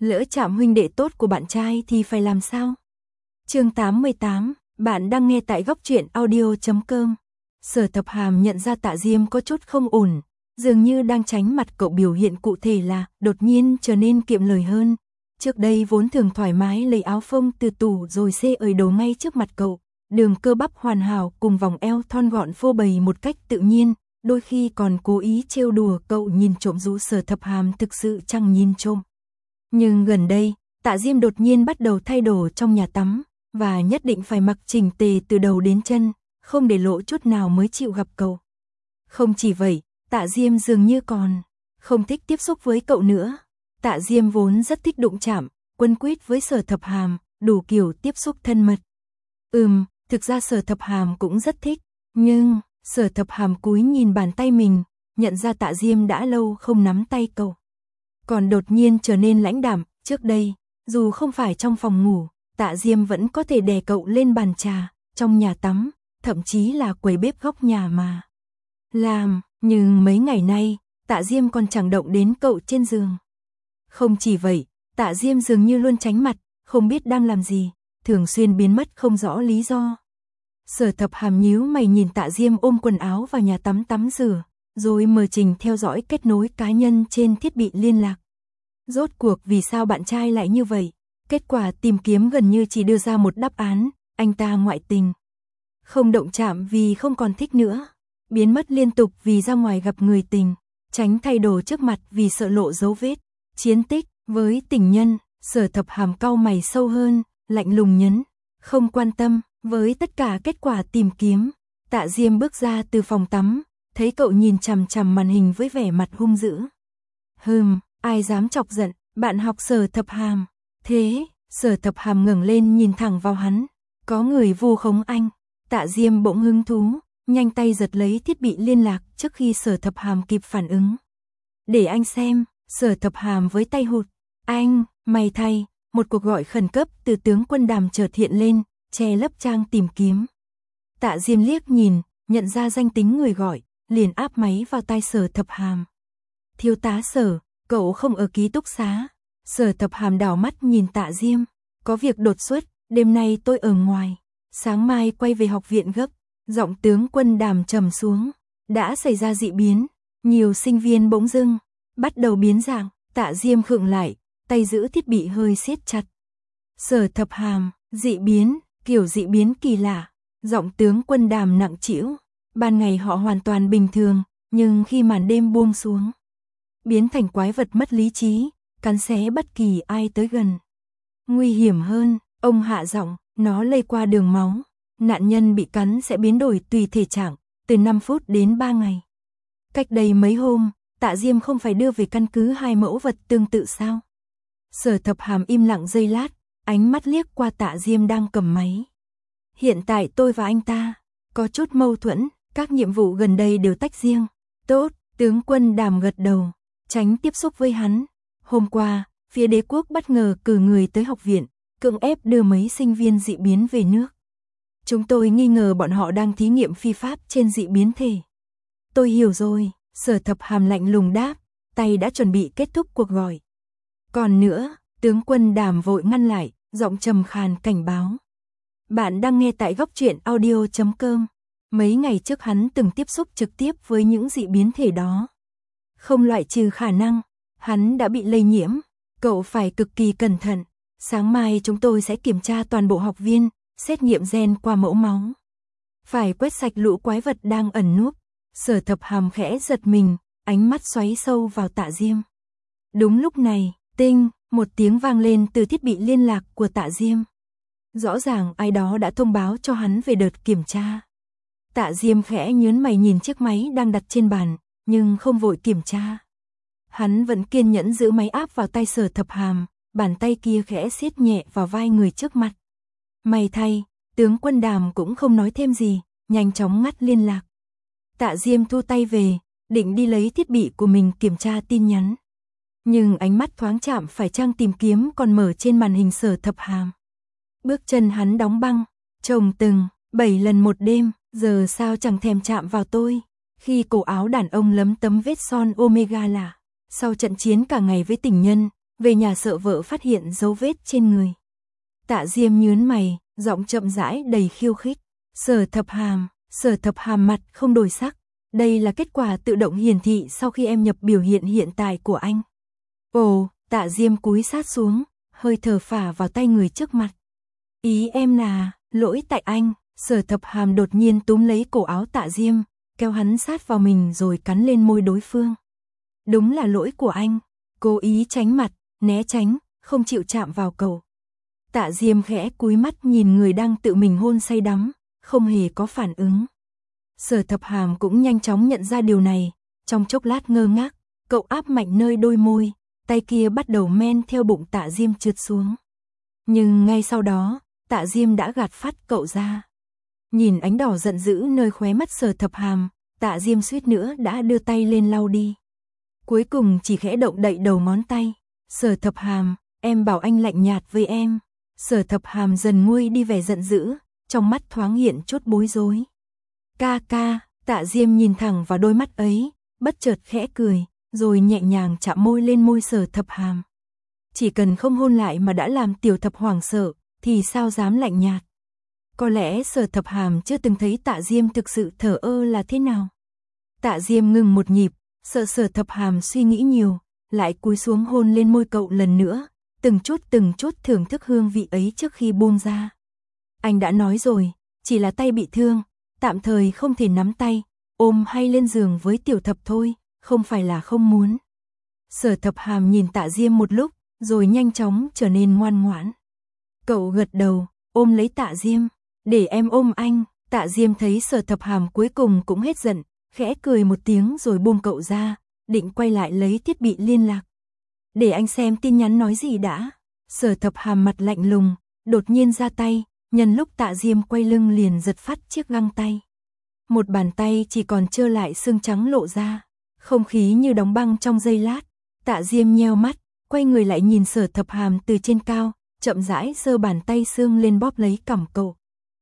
Lỡ chạm huynh đệ tốt của bạn trai thì phải làm sao? Chương 88, bạn đang nghe tại góc truyện audio.com. Sở Thập Hàm nhận ra Tạ Diêm có chút không ổn, dường như đang tránh mặt cậu, biểu hiện cụ thể là đột nhiên trở nên kiệm lời hơn. Trước đây vốn thường thoải mái lấy áo phông từ tủ rồi xê ời đồ ngay trước mặt cậu, đường cơ bắp hoàn hảo cùng vòng eo thon gọn phô bày một cách tự nhiên, đôi khi còn cố ý trêu đùa cậu nhìn trộm, dù Sở Thập Hàm thực sự chẳng nhìn trộm. Nhưng gần đây, Tạ Diêm đột nhiên bắt đầu thay đồ trong nhà tắm, và nhất định phải mặc chỉnh tề từ đầu đến chân, không để lộ chút nào mới chịu gặp cậu. Không chỉ vậy, Tạ Diêm dường như còn không thích tiếp xúc với cậu nữa. Tạ Diêm vốn rất thích đụng chạm, quấn quýt với Sở Thập Hàm, đủ kiểu tiếp xúc thân mật. Thực ra Sở Thập Hàm cũng rất thích, nhưng Sở Thập Hàm cúi nhìn bàn tay mình, nhận ra Tạ Diêm đã lâu không nắm tay cậu. Còn đột nhiên trở nên lãnh đạm, trước đây, dù không phải trong phòng ngủ, Tạ Diêm vẫn có thể đè cậu lên bàn trà, trong nhà tắm, thậm chí là quầy bếp góc nhà mà làm, nhưng mấy ngày nay, Tạ Diêm còn chẳng động đến cậu trên giường. Không chỉ vậy, Tạ Diêm dường như luôn tránh mặt, không biết đang làm gì, thường xuyên biến mất không rõ lý do. Sở Thập Hàm nhíu mày nhìn Tạ Diêm ôm quần áo vào nhà tắm tắm rửa, rồi mở trình theo dõi kết nối cá nhân trên thiết bị liên lạc. Rốt cuộc vì sao bạn trai lại như vậy? Kết quả tìm kiếm gần như chỉ đưa ra một đáp án, anh ta ngoại tình. Không động chạm vì không còn thích nữa, biến mất liên tục vì ra ngoài gặp người tình, tránh thay đồ trước mặt vì sợ lộ dấu vết. Chiến tích với tình nhân, Sở Thập Hàm cau mày sâu hơn, lạnh lùng nhấn, không quan tâm với tất cả kết quả tìm kiếm. Tạ Diêm bước ra từ phòng tắm, thấy cậu nhìn chằm chằm màn hình với vẻ mặt hung dữ. Ai dám chọc giận bạn học Sở Thập Hàm? Thế, Sở Thập Hàm ngẩng lên nhìn thẳng vào hắn. Có người vu khống anh. Tạ Diêm bỗng hứng thú, nhanh tay giật lấy thiết bị liên lạc trước khi Sở Thập Hàm kịp phản ứng. Để anh xem. Sở Thập Hàm với tay hụt. Anh, may thay, một cuộc gọi khẩn cấp từ tướng quân Đàm chợt hiện lên, che lấp trang tìm kiếm. Tạ Diêm liếc nhìn, nhận ra danh tính người gọi, liền áp máy vào tai Sở Thập Hàm. Thiếu tá Sở, cậu không ở ký túc xá. Sở Thập Hàm đảo mắt nhìn Tạ Diêm. Có việc đột xuất, đêm nay tôi ở ngoài, sáng mai quay về học viện gấp. Giọng tướng quân Đàm trầm xuống. Đã xảy ra dị biến, nhiều sinh viên bỗng dưng bắt đầu biến dạng. Tạ Diêm khựng lại, tay giữ thiết bị hơi siết chặt. Sở Thập Hàm, dị biến, kiểu dị biến kỳ lạ. Giọng tướng quân Đàm nặng trĩu. Ban ngày họ hoàn toàn bình thường, nhưng khi màn đêm buông xuống, biến thành quái vật mất lý trí, cắn xé bất kỳ ai tới gần. Nguy hiểm hơn, ông hạ giọng, nó lây qua đường máu. Nạn nhân bị cắn sẽ biến đổi tùy thể trạng, từ 5 phút đến 3 ngày. Cách đây mấy hôm, Tạ Diêm không phải đưa về căn cứ 2 mẫu vật tương tự sao? Sở Thập Hàm im lặng giây lát, ánh mắt liếc qua Tạ Diêm đang cầm máy. Hiện tại tôi và anh ta có chút mâu thuẫn, các nhiệm vụ gần đây đều tách riêng. Tốt, tướng quân Đàm gật đầu, tránh tiếp xúc với hắn. Hôm qua, phía đế quốc bất ngờ cử người tới học viện, cưỡng ép đưa mấy sinh viên dị biến về nước. Chúng tôi nghi ngờ bọn họ đang thí nghiệm phi pháp trên dị biến thể. Tôi hiểu rồi, Sở Thập Hàm lạnh lùng đáp, tay đã chuẩn bị kết thúc cuộc gọi. Còn nữa, tướng quân Đàm vội ngăn lại, giọng trầm khàn cảnh báo. Bạn đang nghe tại góc truyện audio.com. Mấy ngày trước hắn từng tiếp xúc trực tiếp với những dị biến thể đó. Không loại trừ khả năng hắn đã bị lây nhiễm, cậu phải cực kỳ cẩn thận. Sáng mai chúng tôi sẽ kiểm tra toàn bộ học viên, xét nghiệm gen qua mẫu máu. Phải quét sạch lũ quái vật đang ẩn núp. Sở Thập Hàm khẽ giật mình, ánh mắt xoáy sâu vào Tạ Diêm. Đúng lúc này, tinh, một tiếng vang lên từ thiết bị liên lạc của Tạ Diêm. Rõ ràng ai đó đã thông báo cho hắn về đợt kiểm tra. Tạ Diêm khẽ nhướng mày nhìn chiếc máy đang đặt trên bàn, nhưng không vội kiểm tra. Hắn vẫn kiên nhẫn giữ máy áp vào tay Sở Thập Hàm, bàn tay kia khẽ siết nhẹ vào vai người trước mặt. May thay, tướng quân Đàm cũng không nói thêm gì, nhanh chóng ngắt liên lạc. Tạ Diêm thu tay về, định đi lấy thiết bị của mình kiểm tra tin nhắn. Nhưng ánh mắt thoáng chạm phải trang tìm kiếm còn mở trên màn hình Sở Thập Hàm. Bước chân hắn đóng băng, chồng từng 7 lần một đêm, giờ sao chẳng thèm chạm vào tôi. Khi cổ áo đàn ông lấm tấm vết son omega lạ, sau trận chiến cả ngày với tình nhân, về nhà sợ vợ phát hiện dấu vết trên người. Tạ Diêm nhướng mày, giọng chậm rãi đầy khiêu khích. Sở Thập Hàm mặt không đổi sắc. Đây là kết quả tự động hiển thị sau khi em nhập biểu hiện hiện tại của anh. Ồ, Tạ Diêm cúi sát xuống, hơi thở phả vào tay người trước mặt. Ý em là, lỗi tại anh. Sở Thập Hàm đột nhiên túm lấy cổ áo Tạ Diêm, kéo hắn sát vào mình rồi cắn lên môi đối phương. Đúng là lỗi của anh. Cố ý tránh mặt, né tránh, không chịu chạm vào cậu. Tạ Diêm khẽ cúi mắt nhìn người đang tự mình hôn say đắm, không hề có phản ứng. Sở Thập Hàm cũng nhanh chóng nhận ra điều này, trong chốc lát ngơ ngác, cậu áp mạnh nơi đôi môi, tay kia bắt đầu men theo bụng Tạ Diêm trượt xuống. Nhưng ngay sau đó, Tạ Diêm đã gạt phát cậu ra. Nhìn ánh đỏ giận dữ nơi khóe mắt Sở Thập Hàm, Tạ Diêm suýt nữa đã đưa tay lên lau đi. Cuối cùng chỉ khẽ động đậy đầu ngón tay. Sở Thập Hàm, em bảo anh lạnh nhạt với em. Sở Thập Hàm dần nguôi đi vẻ giận dữ, trong mắt thoáng hiện chút bối rối. Ca ca, Tạ Diêm nhìn thẳng vào đôi mắt ấy, bất chợt khẽ cười, rồi nhẹ nhàng chạm môi lên môi Sở Thập Hàm. Chỉ cần không hôn lại mà đã làm Tiểu Thập hoảng sợ, thì sao dám lạnh nhạt. Có lẽ Sở Thập Hàm chưa từng thấy Tạ Diêm thực sự thờ ơ là thế nào. Tạ Diêm ngừng một nhịp, sợ Sở Thập Hàm suy nghĩ nhiều, lại cúi xuống hôn lên môi cậu lần nữa, từng chút thưởng thức hương vị ấy trước khi buông ra. Anh đã nói rồi, chỉ là tay bị thương, tạm thời không thể nắm tay, ôm hay lên giường với Tiểu Thập thôi, không phải là không muốn. Sở Thập Hàm nhìn Tạ Diêm một lúc, rồi nhanh chóng trở nên ngoan ngoãn. Cậu gật đầu, ôm lấy Tạ Diêm, để em ôm anh. Tạ Diêm thấy Sở Thập Hàm cuối cùng cũng hết giận, khẽ cười một tiếng rồi buông cậu ra, định quay lại lấy thiết bị liên lạc. Để anh xem tin nhắn nói gì đã. Sở Thập Hàm mặt lạnh lùng, đột nhiên ra tay, nhân lúc Tạ Diêm quay lưng liền giật phát chiếc găng tay. Một bàn tay chỉ còn trơ lại xương trắng lộ ra, không khí như đóng băng trong giây lát. Tạ Diêm nheo mắt, quay người lại nhìn Sở Thập Hàm từ trên cao, chậm rãi giơ bàn tay xương lên bóp lấy cằm cậu.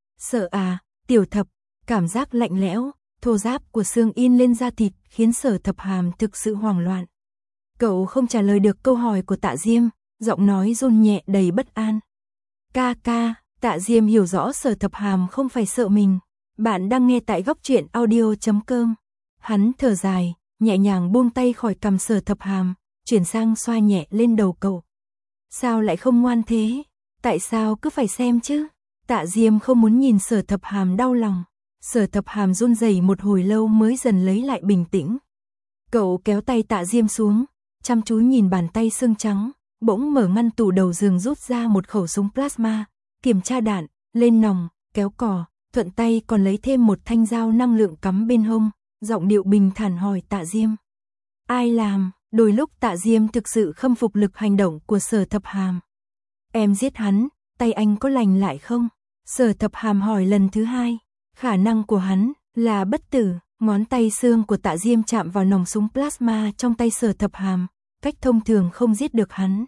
Sợ à, Tiểu Thập, cảm giác lạnh lẽo, thô ráp của xương in lên da thịt khiến Sở Thập Hàm thực sự hoảng loạn. Cậu không trả lời được câu hỏi của Tạ Diêm, giọng nói run nhẹ đầy bất an. Ca ca, Tạ Diêm hiểu rõ Sở Thập Hàm không phải sợ mình. Bạn đang nghe tại góc truyện audio.com. Hắn thở dài, nhẹ nhàng buông tay khỏi cằm Sở Thập Hàm, chuyển sang xoa nhẹ lên đầu cậu. Sao lại không ngoan thế? Tại sao cứ phải xem chứ? Tạ Diêm không muốn nhìn Sở Thập Hàm đau lòng. Sở Thập Hàm run rẩy một hồi lâu mới dần lấy lại bình tĩnh. Cậu kéo tay Tạ Diêm xuống, chăm chú nhìn bàn tay xương trắng, bỗng mở ngăn tủ đầu giường rút ra một khẩu súng plasma, kiểm tra đạn, lên nòng, kéo cò, thuận tay còn lấy thêm một thanh dao năng lượng cắm bên hông, giọng điệu bình thản hỏi Tạ Diêm. Ai làm? Đôi lúc Tạ Diêm thực sự khâm phục lực hành động của Sở Thập Hàm. Em giết hắn, tay anh có lành lại không? Sở Thập Hàm hỏi lần thứ hai. Khả năng của hắn là bất tử. Ngón tay xương của Tạ Diêm chạm vào nòng súng plasma trong tay Sở Thập Hàm, cách thông thường không giết được hắn.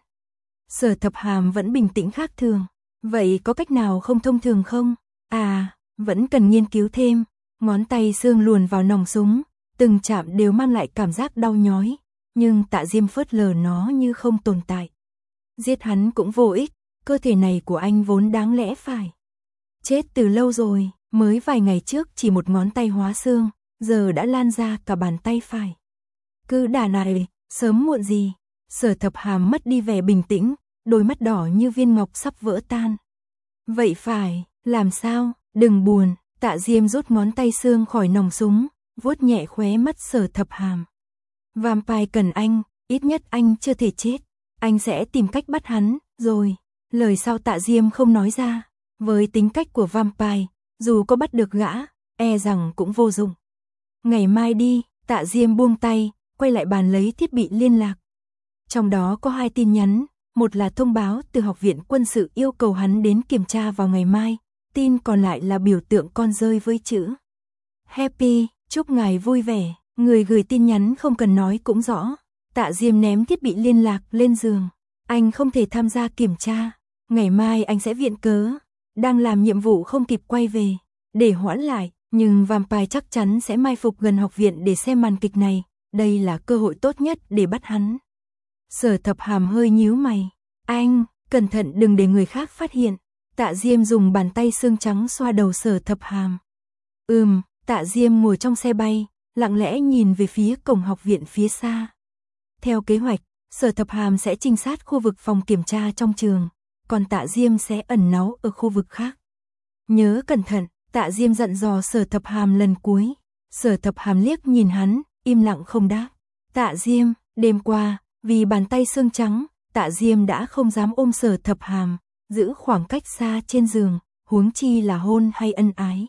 Sở Thập Hàm vẫn bình tĩnh khác thường. Vậy có cách nào không thông thường không? À, vẫn cần nghiên cứu thêm. Ngón tay xương luồn vào nòng súng, từng chạm đều mang lại cảm giác đau nhói, nhưng Tạ Diêm phớt lờ nó như không tồn tại. Giết hắn cũng vô ích, cơ thể này của anh vốn đáng lẽ phải chết từ lâu rồi, mới vài ngày trước chỉ một ngón tay hóa xương, giờ đã lan ra cả bàn tay phải. Cứ đà này, sớm muộn gì. Sở Thập Hàm mất đi vẻ bình tĩnh, đôi mắt đỏ như viên ngọc sắp vỡ tan. Vậy phải, làm sao? Đừng buồn. Tạ Diêm rút ngón tay xương khỏi nòng súng, vuốt nhẹ khóe mắt Sở Thập Hàm. Vampire cần anh, ít nhất anh chưa thể chết. Anh sẽ tìm cách bắt hắn, rồi. Lời sau Tạ Diêm không nói ra. Với tính cách của vampire, dù có bắt được gã, e rằng cũng vô dụng. Ngày mai đi. Tạ Diêm buông tay, quay lại bàn lấy thiết bị liên lạc. Trong đó có 2 tin nhắn, một là thông báo từ Học viện Quân sự yêu cầu hắn đến kiểm tra vào ngày mai, tin còn lại là biểu tượng con dơi với chữ Happy, chúc ngài vui vẻ. Người gửi tin nhắn không cần nói cũng rõ. Tạ Diêm ném thiết bị liên lạc lên giường. Anh không thể tham gia kiểm tra, ngày mai anh sẽ viện cớ, đang làm nhiệm vụ không kịp quay về, để hoãn lại. Nhưng vampire chắc chắn sẽ mai phục gần học viện để xem màn kịch này, đây là cơ hội tốt nhất để bắt hắn. Sở Thập Hàm hơi nhíu mày. Anh, cẩn thận đừng để người khác phát hiện. Tạ Diêm dùng bàn tay xương trắng xoa đầu Sở Thập Hàm. Tạ Diêm ngồi trong xe bay, lặng lẽ nhìn về phía cổng học viện phía xa. Theo kế hoạch, Sở Thập Hàm sẽ trinh sát khu vực phòng kiểm tra trong trường, còn Tạ Diêm sẽ ẩn náu ở khu vực khác. Nhớ cẩn thận, Tạ Diêm dặn dò Sở Thập Hàm lần cuối. Sở Thập Hàm liếc nhìn hắn, im lặng không đáp. Tạ Diêm, đêm qua, vì bàn tay xương trắng, Tạ Diêm đã không dám ôm Sở Thập Hàm, giữ khoảng cách xa trên giường, huống chi là hôn hay ân ái.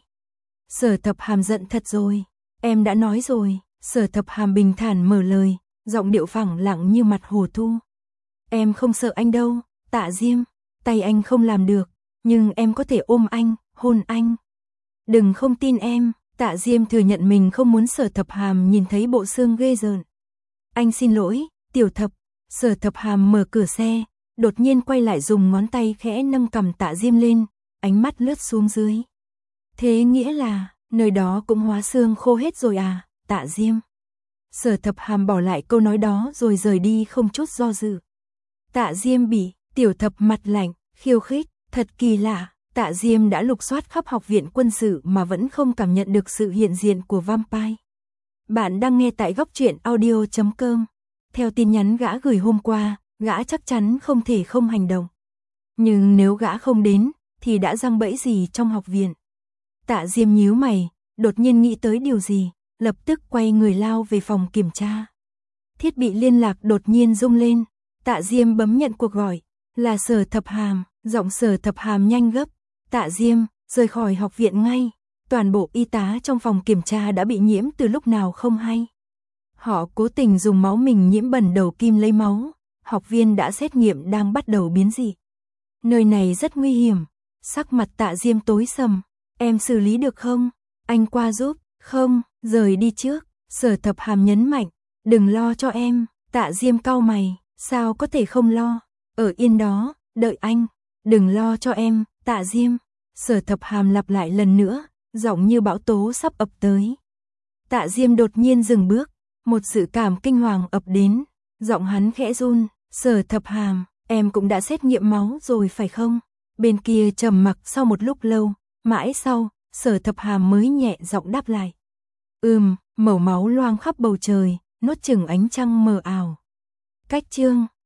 Sở Thập Hàm giận thật rồi, em đã nói rồi. Sở Thập Hàm bình thản mở lời, giọng điệu phẳng lặng như mặt hồ thu. Em không sợ anh đâu, Tạ Diêm, tay anh không làm được, nhưng em có thể ôm anh, hôn anh. Đừng không tin em. Tạ Diêm thừa nhận mình không muốn Sở Thập Hàm nhìn thấy bộ xương ghê rợn. Anh xin lỗi, Tiểu Thập. Sở Thập Hàm mở cửa xe, đột nhiên quay lại dùng ngón tay khẽ nâng cằm Tạ Diêm lên, ánh mắt lướt xuống dưới. Thế nghĩa là, nơi đó cũng hóa xương khô hết rồi à, Tạ Diêm. Sở Thập Hàm bỏ lại câu nói đó rồi rời đi không chút do dự. Tạ Diêm bị Tiểu Thập mặt lạnh, khiêu khích, thật kỳ lạ. Tạ Diêm đã lục soát khắp học viện quân sự mà vẫn không cảm nhận được sự hiện diện của vampire. Bạn đang nghe tại góc truyện audio.com. Theo tin nhắn gã gửi hôm qua, gã chắc chắn không thể không hành động. Nhưng nếu gã không đến, thì đã giăng bẫy gì trong học viện? Tạ Diêm nhíu mày, đột nhiên nghĩ tới điều gì, lập tức quay người lao về phòng kiểm tra. Thiết bị liên lạc đột nhiên rung lên, Tạ Diêm bấm nhận cuộc gọi, là Sở Thập Hàm, giọng Sở Thập Hàm nhanh gấp. Tạ Diêm, rời khỏi học viện ngay, toàn bộ y tá trong phòng kiểm tra đã bị nhiễm từ lúc nào không hay. Họ cố tình dùng máu mình nhiễm bẩn đầu kim lấy máu, học viên đã xét nghiệm đang bắt đầu biến dị. Nơi này rất nguy hiểm. Sắc mặt Tạ Diêm tối sầm, em xử lý được không? Anh qua giúp, không, rời đi trước. Sở Thập Hàm nhấn mạnh, đừng lo cho em. Tạ Diêm cau mày, sao có thể không lo, ở yên đó, đợi anh, đừng lo cho em, Tạ Diêm. Sở Thập Hàm lặp lại lần nữa, giọng như bão tố sắp ập tới. Tạ Diêm đột nhiên dừng bước, một sự cảm kinh hoàng ập đến, giọng hắn khẽ run, Sở Thập Hàm, em cũng đã xét nghiệm máu rồi phải không? Bên kia trầm mặc sau một lúc lâu, mãi sau, Sở Thập Hàm mới nhẹ giọng đáp lại. Màu máu loang khắp bầu trời, nuốt chửng ánh trăng mờ ảo. Cách chương